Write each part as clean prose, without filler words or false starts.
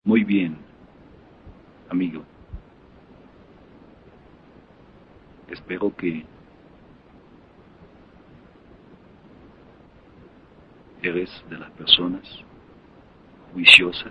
Muy bien, amigo. Espero que eres de las personas juiciosas,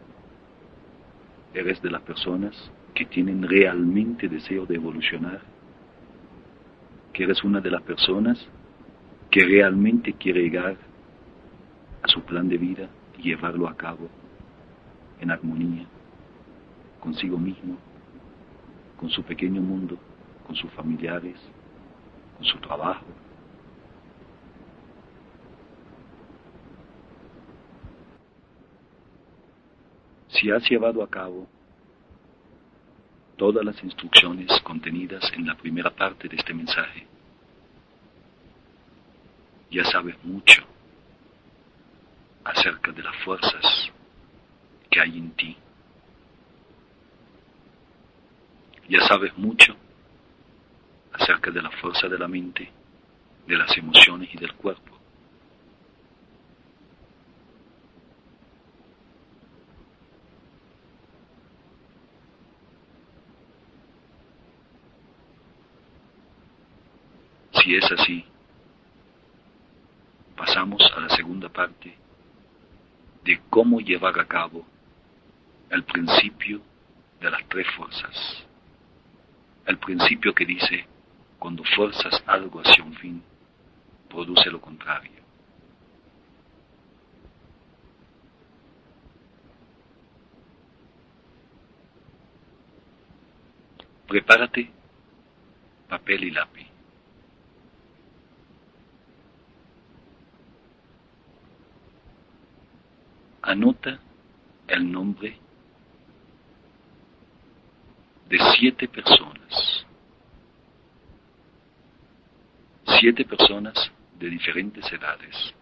eres de las personas que tienen realmente deseo de evolucionar, que eres una de las personas que realmente quiere llegar a su plan de vida y llevarlo a cabo en armonía consigo mismo, con su pequeño mundo, con sus familiares, con su trabajo. Si has llevado a cabo todas las instrucciones contenidas en la primera parte de este mensaje, ya sabes mucho acerca de las fuerzas que hay en ti. Ya sabes mucho acerca de la fuerza de la mente, de las emociones y del cuerpo. Si es así, pasamos a la segunda parte de cómo llevar a cabo el principio de las tres fuerzas. El principio que dice, cuando fuerzas algo hacia un fin, produce lo contrario. Prepárate papel y lápiz. Anota el nombre de 7 personas. 7 personas de diferentes edades.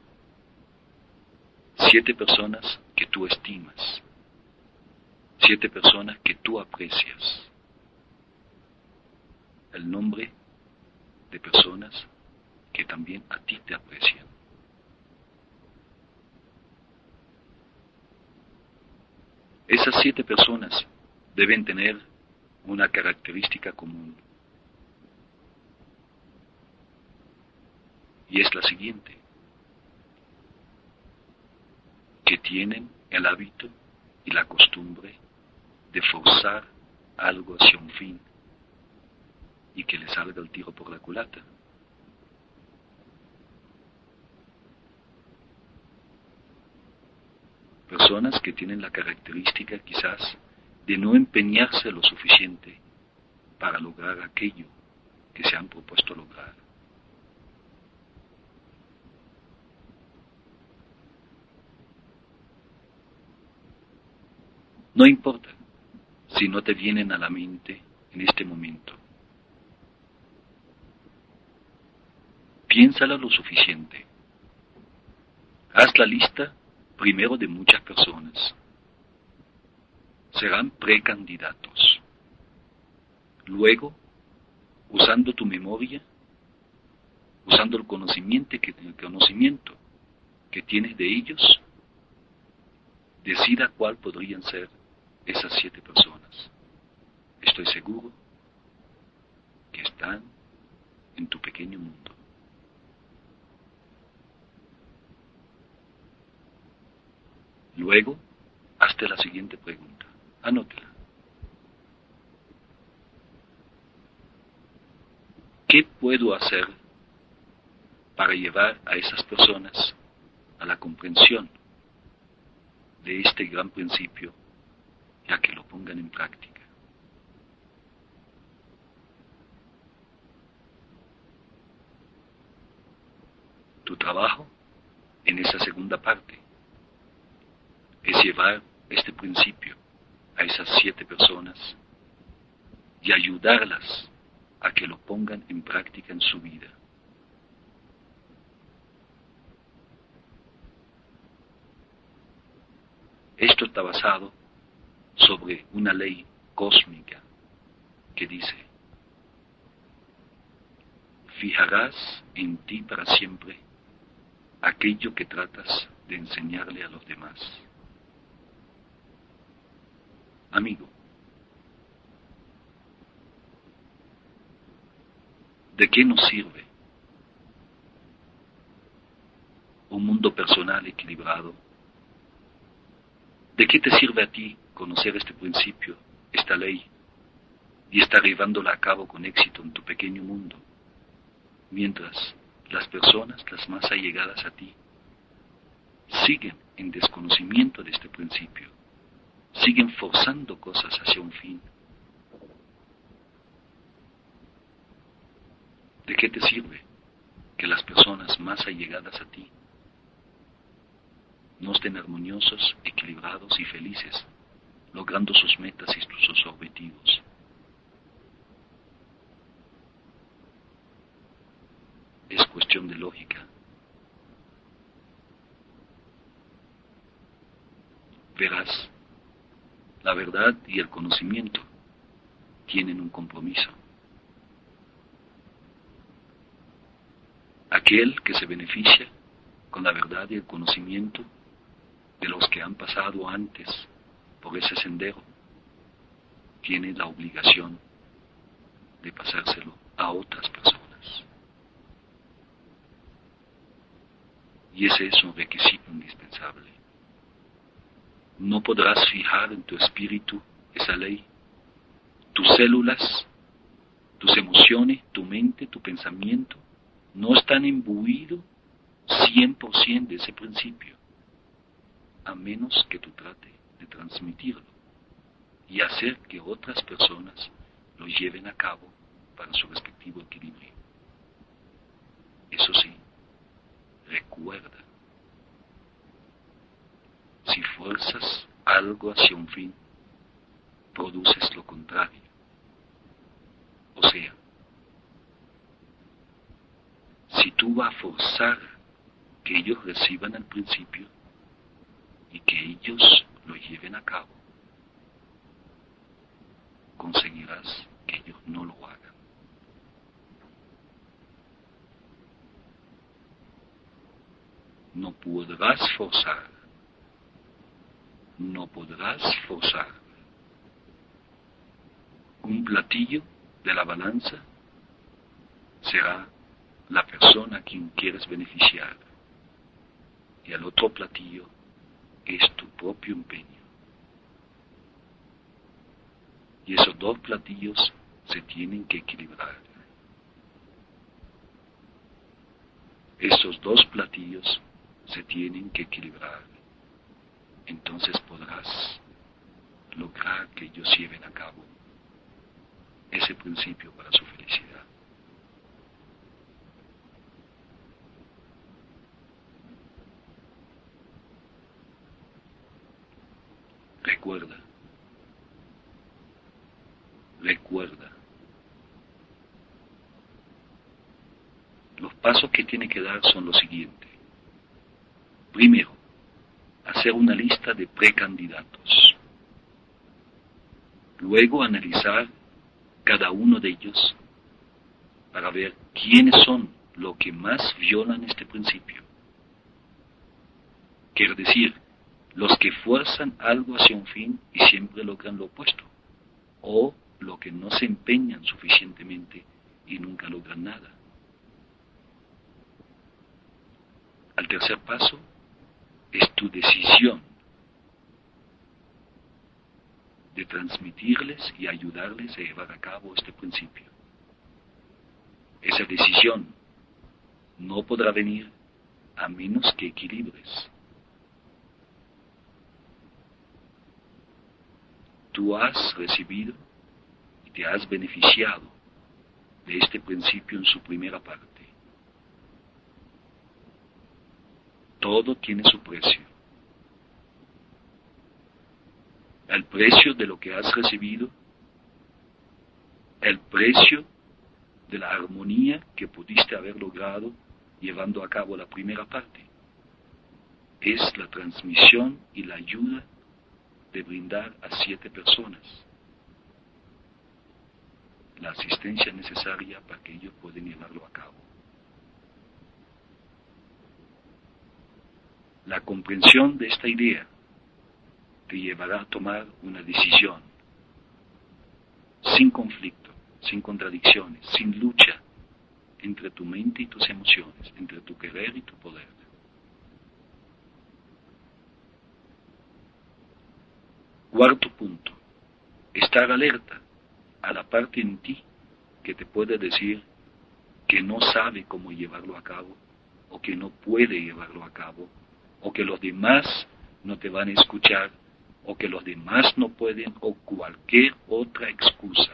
7 personas que tú estimas. 7 personas que tú aprecias. El nombre de personas que también a ti te aprecian. Esas 7 personas deben tener una característica común. Y es la siguiente: que tienen el hábito y la costumbre de forzar algo hacia un fin y que les salga el tiro por la culata. Personas que tienen la característica quizás de no empeñarse lo suficiente para lograr aquello que se han propuesto lograr. No importa si no te vienen a la mente en este momento. Piénsala lo suficiente. Haz la lista primero de muchas personas. Serán precandidatos. Luego, usando tu memoria, usando el conocimiento que tienes de ellos, decida cuál podrían ser esas 7 personas. Estoy seguro que están en tu pequeño mundo. Luego, hazte la siguiente pregunta. Anótala. ¿Qué puedo hacer para llevar a esas personas a la comprensión de este gran principio y a que lo pongan en práctica? Tu trabajo en esa segunda parte es llevar este principio a esas 7 personas y ayudarlas a que lo pongan en práctica en su vida. Esto está basado sobre una ley cósmica que dice: fijarás en ti para siempre aquello que tratas de enseñarle a los demás. amigo, ¿de qué nos sirve un mundo personal equilibrado? ¿De qué te sirve a ti conocer este principio, esta ley, y estar llevándola a cabo con éxito en tu pequeño mundo, mientras las personas, las más allegadas a ti, siguen en desconocimiento de este principio, siguen forzando cosas hacia un fin? ¿De qué te sirve que las personas más allegadas a ti no estén armoniosos, equilibrados y felices, logrando sus metas y sus objetivos? Es cuestión de lógica. Verás, la verdad y el conocimiento tienen un compromiso. Aquel que se beneficia con la verdad y el conocimiento de los que han pasado antes por ese sendero, tiene la obligación de pasárselo a otras personas. Y ese es un requisito indispensable. No podrás fijar en tu espíritu esa ley. Tus células, tus emociones, tu mente, tu pensamiento, no están imbuidos 100% de ese principio, a menos que tú trates de transmitirlo y hacer que otras personas lo lleven a cabo para su respectivo equilibrio. Eso sí, recuerda, si fuerzas algo hacia un fin, produces lo contrario. O sea, si tú vas a forzar que ellos reciban el principio y que ellos lo lleven a cabo, conseguirás que ellos no lo hagan. No podrás forzar un platillo de la balanza será la persona a quien quieres beneficiar, y el otro platillo es tu propio empeño. Y esos dos platillos se tienen que equilibrar. Esos dos platillos se tienen que equilibrar. Entonces podrás lograr que ellos lleven a cabo ese principio para su felicidad. Recuerda, los pasos que tiene que dar son los siguientes. Primero, hacer una lista de precandidatos. Luego analizar cada uno de ellos para ver quiénes son los que más violan este principio. Quiere decir, los que fuerzan algo hacia un fin y siempre logran lo opuesto, o los que no se empeñan suficientemente y nunca logran nada. El tercer paso es tu decisión de transmitirles y ayudarles a llevar a cabo este principio. Esa decisión no podrá venir a menos que equilibres. Tú has recibido y te has beneficiado de este principio en su primera parte. Todo tiene su precio. El precio de lo que has recibido, el precio de la armonía que pudiste haber logrado llevando a cabo la primera parte, es la transmisión y la ayuda de brindar a 7 personas la asistencia necesaria para que ellos puedan llevarlo a cabo. La comprensión de esta idea te llevará a tomar una decisión sin conflicto, sin contradicciones, sin lucha entre tu mente y tus emociones, entre tu querer y tu poder. Cuarto punto, estar alerta a la parte en ti que te puede decir que no sabe cómo llevarlo a cabo, o que no puede llevarlo a cabo, o que los demás no te van a escuchar, o que los demás no pueden, o cualquier otra excusa.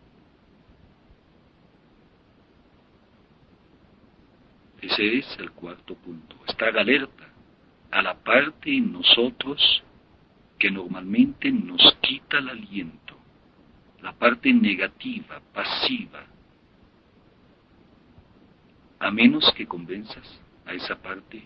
Ese es el cuarto punto, estar alerta a la parte en nosotros que normalmente nos quita el aliento, la parte negativa, pasiva, a menos que convenzas a esa parte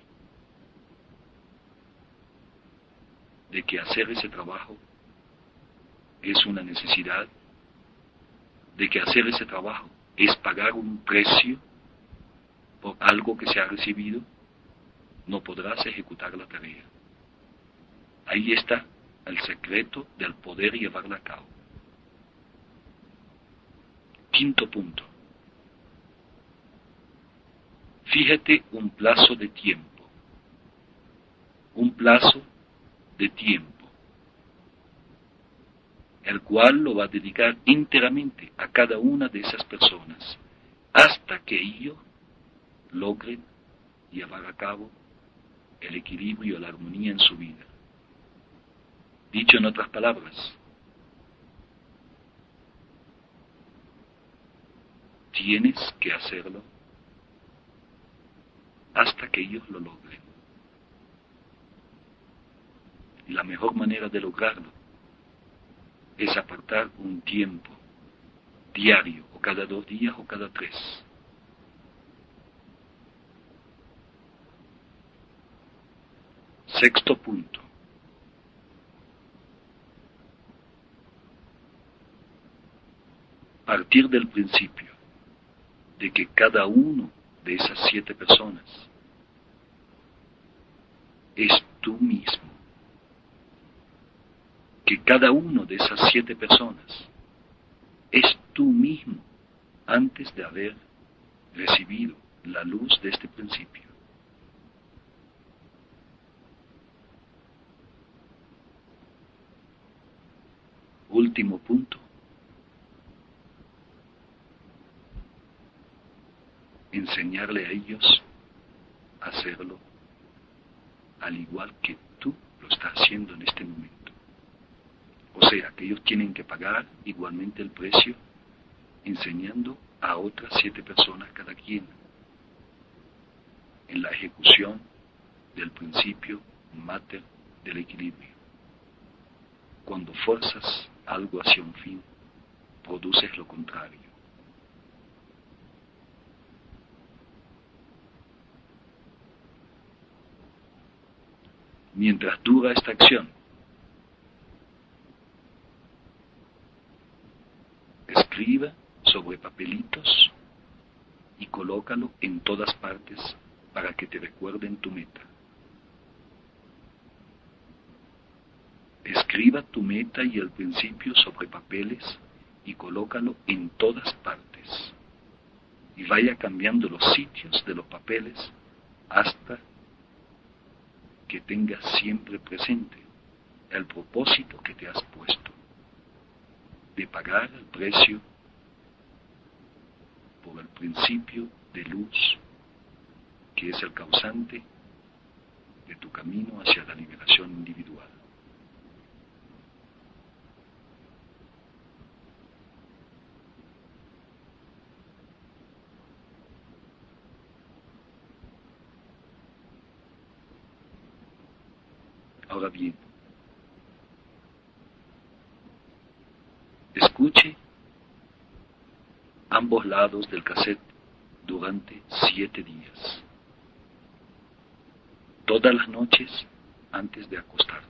de que hacer ese trabajo es una necesidad, de que hacer ese trabajo es pagar un precio por algo que se ha recibido, no podrás ejecutar la tarea. Ahí está el secreto del poder llevarla a cabo. Quinto punto. Fíjate un plazo de tiempo. Un plazo de tiempo, el cual lo va a dedicar enteramente a cada una de esas personas, hasta que ellos logren llevar a cabo el equilibrio, la armonía en su vida. Dicho en otras palabras, tienes que hacerlo hasta que ellos lo logren. Y la mejor manera de lograrlo es apartar un tiempo diario, o cada 2 días, o cada 3. Sexto punto. Partir del principio de que cada uno de esas 7 personas es tú mismo. Que cada uno de esas 7 personas es tú mismo antes de haber recibido la luz de este principio. Último punto. Enseñarle a ellos a hacerlo al igual que tú lo estás haciendo en este momento. O sea, que ellos tienen que pagar igualmente el precio, enseñando a otras 7 personas cada quien en la ejecución del principio mater del equilibrio. Cuando fuerzas algo hacia un fin, produces lo contrario. Mientras dura esta acción, escriba sobre papelitos y colócalo en todas partes para que te recuerden tu meta. Escriba tu meta y el principio sobre papeles y colócalo en todas partes. Y vaya cambiando los sitios de los papeles hasta que tengas siempre presente el propósito que te has puesto de pagar el precio por el principio de luz que es el causante de tu camino hacia la liberación individual. Ahora bien, escuche ambos lados del cassette durante 7 días, todas las noches antes de acostarte.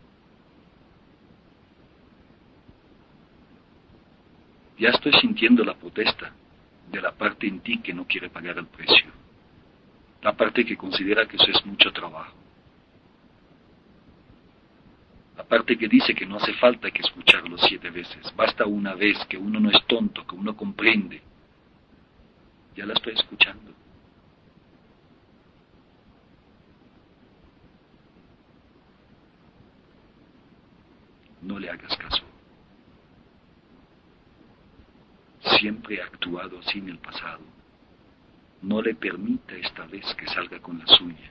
Ya estoy sintiendo la protesta de la parte en ti que no quiere pagar el precio, la parte que considera que eso es mucho trabajo, la parte que dice que no hace falta que escucharlo 7 veces, basta una vez, que uno no es tonto, que uno comprende. Ya la estoy escuchando. No le hagas caso. Siempre he actuado así en el pasado. No le permita esta vez que salga con la suya.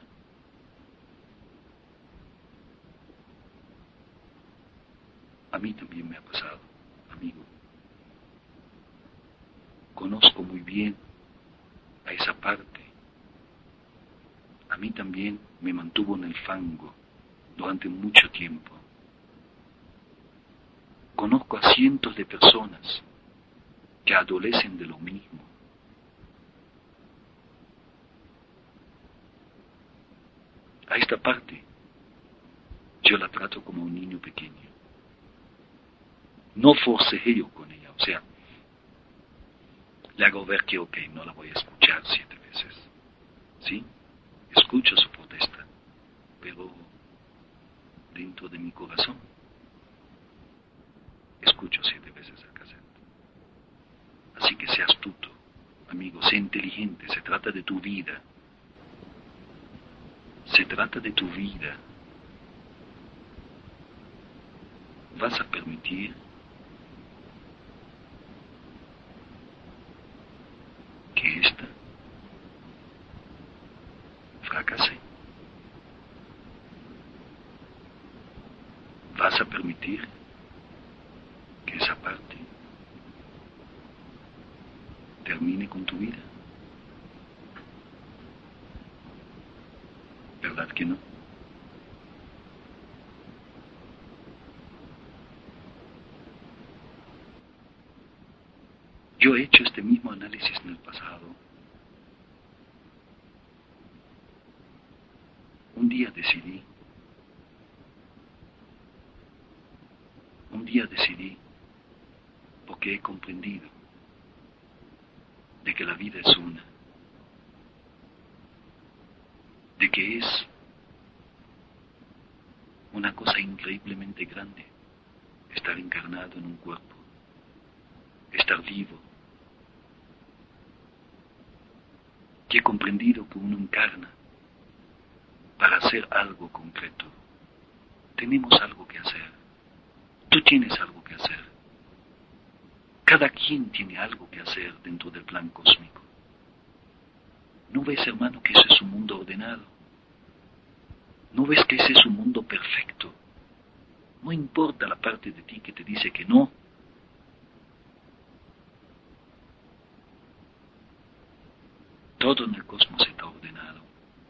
A mí también me ha pasado, amigo. Conozco muy bien a esa parte. A mí también me mantuvo en el fango durante mucho tiempo. Conozco a cientos de personas que adolecen de lo mismo. A esta parte yo la trato como un niño pequeño. No forcejeo con ella, o sea, le hago ver que ok, no la voy a escuchar 7 veces. ¿Sí? Escucho su protesta, pero dentro de mi corazón escucho 7 veces el cassette. Así que sé astuto, amigo, sé inteligente, se trata de tu vida. Se trata de tu vida. ¿Vas a permitir que ésta fracase? ¿Vas a permitir que esa parte termine con tu vida? ¿Verdad que no? Yo he hecho este mismo análisis en el pasado. Un día decidí, porque he comprendido de que la vida es una, de que es una cosa increíblemente grande estar encarnado en un cuerpo, estar vivo, que he comprendido que uno encarna para hacer algo concreto. Tenemos algo que hacer. Tú tienes algo que hacer. Cada quien tiene algo que hacer dentro del plan cósmico. ¿No ves, hermano, que ese es un mundo ordenado? ¿No ves que ese es un mundo perfecto? No importa la parte de ti que te dice que no. Todo en el cosmos está ordenado.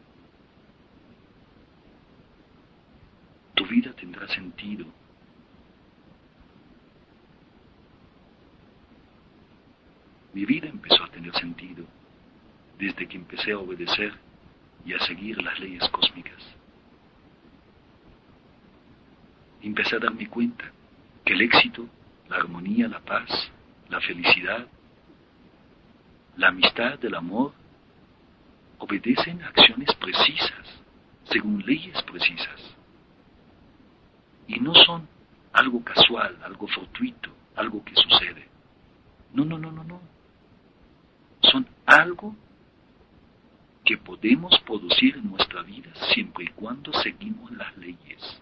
Tu vida tendrá sentido. Mi vida empezó a tener sentido desde que empecé a obedecer y a seguir las leyes cósmicas. Empecé a darme cuenta que el éxito, la armonía, la paz, la felicidad, la amistad, el amor, obedecen a acciones precisas, según leyes precisas. Y no son algo casual, algo fortuito, algo que sucede. No, no, no, no, no. Son algo que podemos producir en nuestra vida siempre y cuando seguimos las leyes.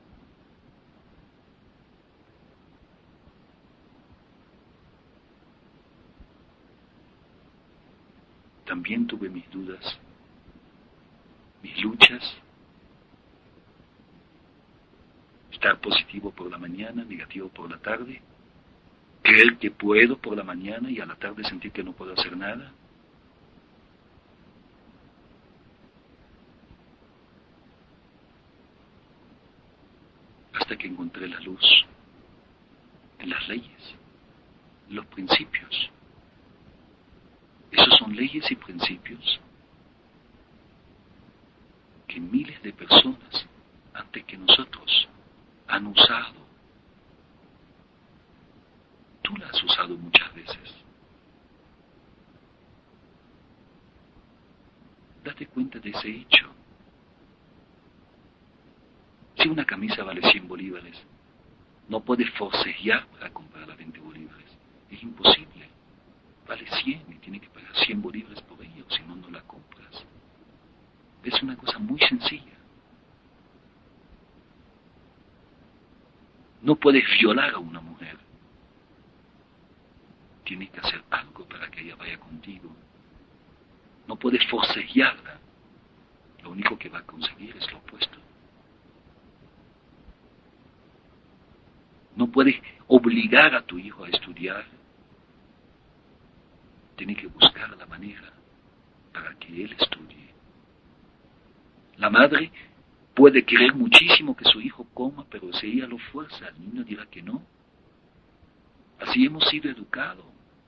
También tuve mis dudas, mis luchas, estar positivo por la mañana, negativo por la tarde, creer que puedo por la mañana y a la tarde sentir que no puedo hacer nada. Hasta que encontré la luz en las leyes, en los principios. Esos son leyes y principios que miles de personas antes que nosotros han usado. Tú la has usado muchas veces. Date cuenta de ese hecho. Si una camisa vale 100 bolívares, no puedes forcejear para comprarla a 20 bolívares. Es imposible. Vale 100 y tienes que pagar 100 bolívares por ella, o si no, no la compras. Es una cosa muy sencilla. No puedes violar a una mujer. Tienes que hacer algo para que ella vaya contigo. No puedes forcejearla. Lo único que va a conseguir es lo opuesto. No puedes obligar a tu hijo a estudiar. Tienes que buscar la manera para que él estudie. La madre puede querer muchísimo que su hijo coma, pero si ella lo fuerza, el niño dirá que no. Así hemos sido educados.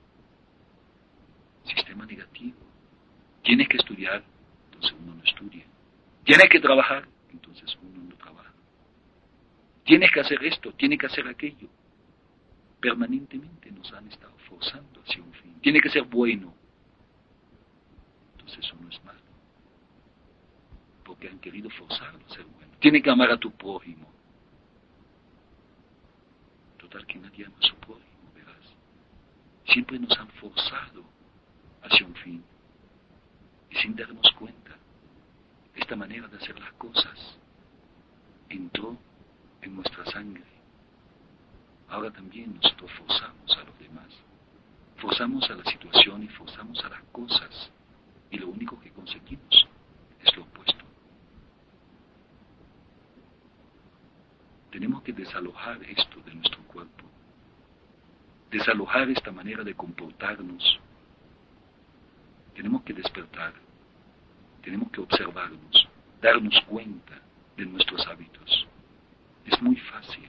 Sistema negativo. Tienes que estudiar, entonces uno no estudia. Tienes que trabajar, entonces uno no trabaja. Tienes que hacer esto, tienes que hacer aquello. Permanentemente nos han estado forzando hacia un fin. Tiene que ser bueno. Entonces uno es malo. Porque han querido forzarlo a ser bueno. Tiene que amar a tu prójimo. Total que nadie ama a su prójimo, verás. Siempre nos han forzado hacia un fin. Y sin darnos cuenta, esta manera de hacer las cosas entró en nuestra sangre. Ahora también nosotros forzamos a los demás. Forzamos a la situación y forzamos a las cosas. Y lo único que conseguimos es lo opuesto. Tenemos que desalojar esto de nuestro cuerpo. Desalojar esta manera de comportarnos. Tenemos que despertar. Tenemos que observarnos, darnos cuenta de nuestros hábitos. Es muy fácil.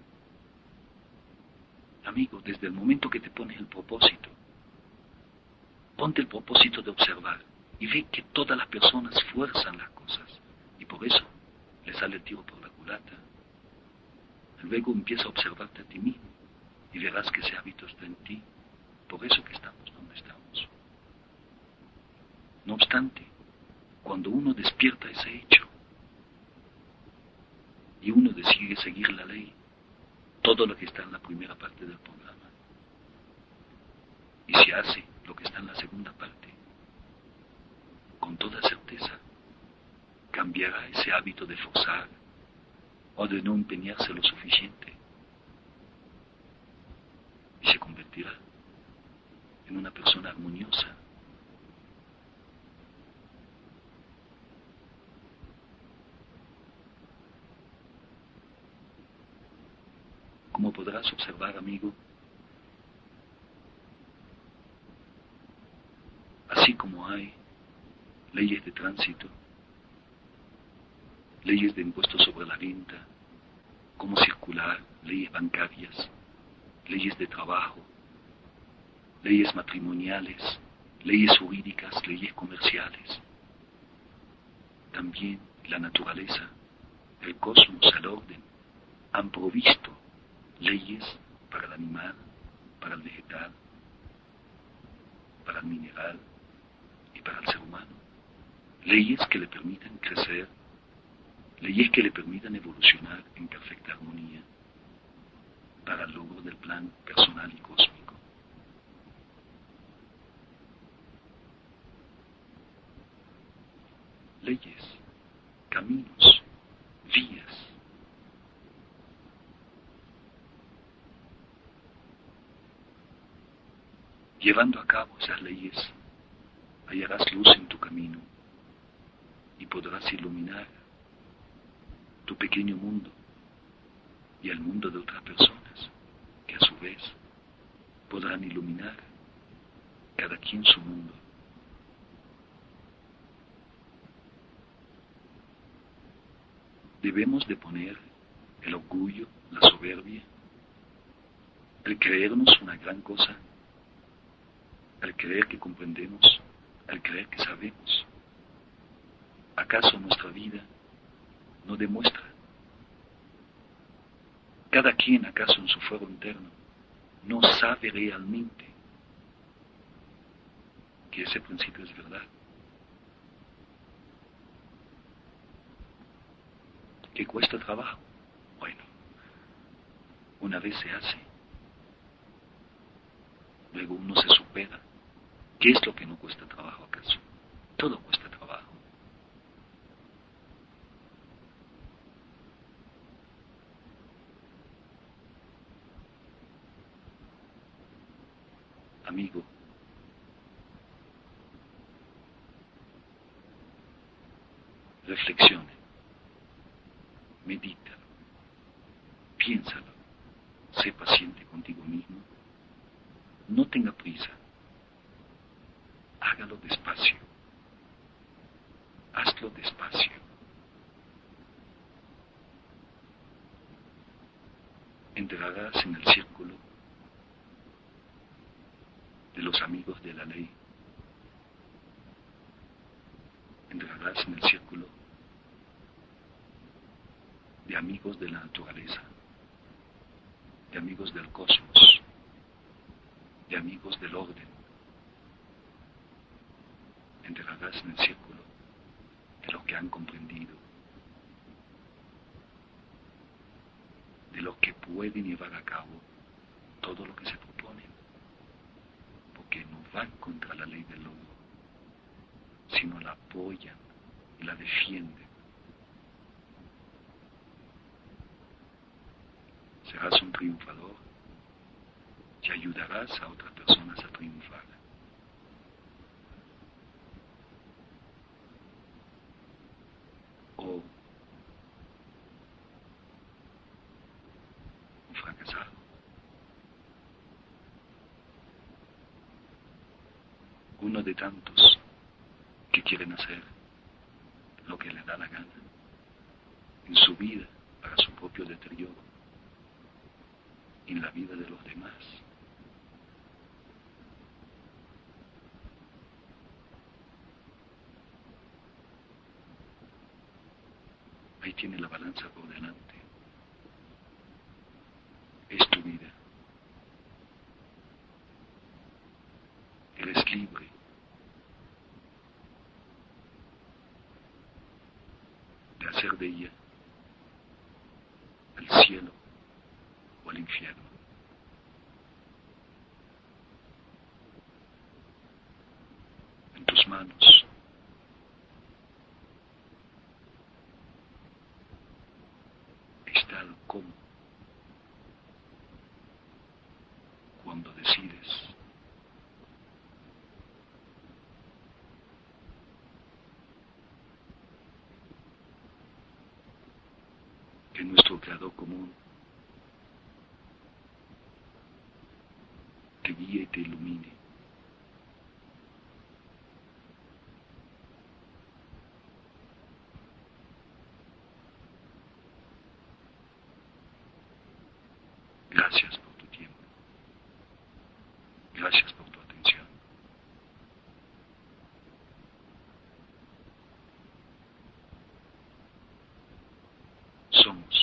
Amigo, desde el momento que te pones el propósito, ponte el propósito de observar y ve que todas las personas fuerzan las cosas y por eso le sale el tiro por la culata. Luego empieza a observarte a ti mismo y verás que ese hábito está en ti. Por eso que estamos donde estamos. No obstante, cuando uno despierta ese hecho y uno decide seguir la ley, todo lo que está en la primera parte del programa, y se hace lo que está en la segunda parte, con toda certeza, cambiará ese hábito de forzar o de no empeñarse lo suficiente y se convertirá en una persona armoniosa. Como podrás observar, amigo, así como hay leyes de tránsito, leyes de impuestos sobre la renta, cómo circular, leyes bancarias, leyes de trabajo, leyes matrimoniales, leyes jurídicas, leyes comerciales. También la naturaleza, el cosmos, el orden, han provisto leyes para el animal, para el vegetal, para el mineral y para el ser humano. Leyes que le permitan crecer, leyes que le permitan evolucionar en perfecta armonía para el logro del plan personal y cósmico. Leyes, caminos, vías. Llevando a cabo esas leyes, hallarás luz en tu camino y podrás iluminar tu pequeño mundo y el mundo de otras personas, que a su vez podrán iluminar cada quien su mundo. Debemos de poner el orgullo, la soberbia, el creernos una gran cosa, el creer que comprendemos, el creer que sabemos. ¿Acaso nuestra vida no demuestra? Cada quien, acaso en su fuero interno, no sabe realmente que ese principio es verdad, que cuesta trabajo, Una vez se hace, luego uno se supera. ¿Qué es lo que no cuesta trabajo acaso? Todo cuesta trabajo. Amigo, reflexione, medita, piénsalo, sé paciente contigo mismo, no tenga prisa, hágalo despacio, hazlo despacio. Entrarás en el círculo de los amigos de la ley, entrarás en el círculo de amigos de la naturaleza, de amigos del cosmos, de amigos del orden. Entrarás en el círculo de los que han comprendido, de los que pueden llevar a cabo todo lo que se proponen, porque no van contra la ley del lodo, sino la apoyan y la defienden. Serás un triunfador y ayudarás a otras personas a triunfar. O un fracasado. Uno de tantos que quieren hacer lo que le da la gana en su vida para su propio deterioro, en la vida de los demás. Ahí tiene la balanza por delante. Es tu vida. Eres libre. De hacer de ella el cielo o el infierno. En tus manos está el cómo, cuando decides. Que nuestro Creador común te guíe y te ilumine. Gracias por tu tiempo. Gracias por tu atención. Somos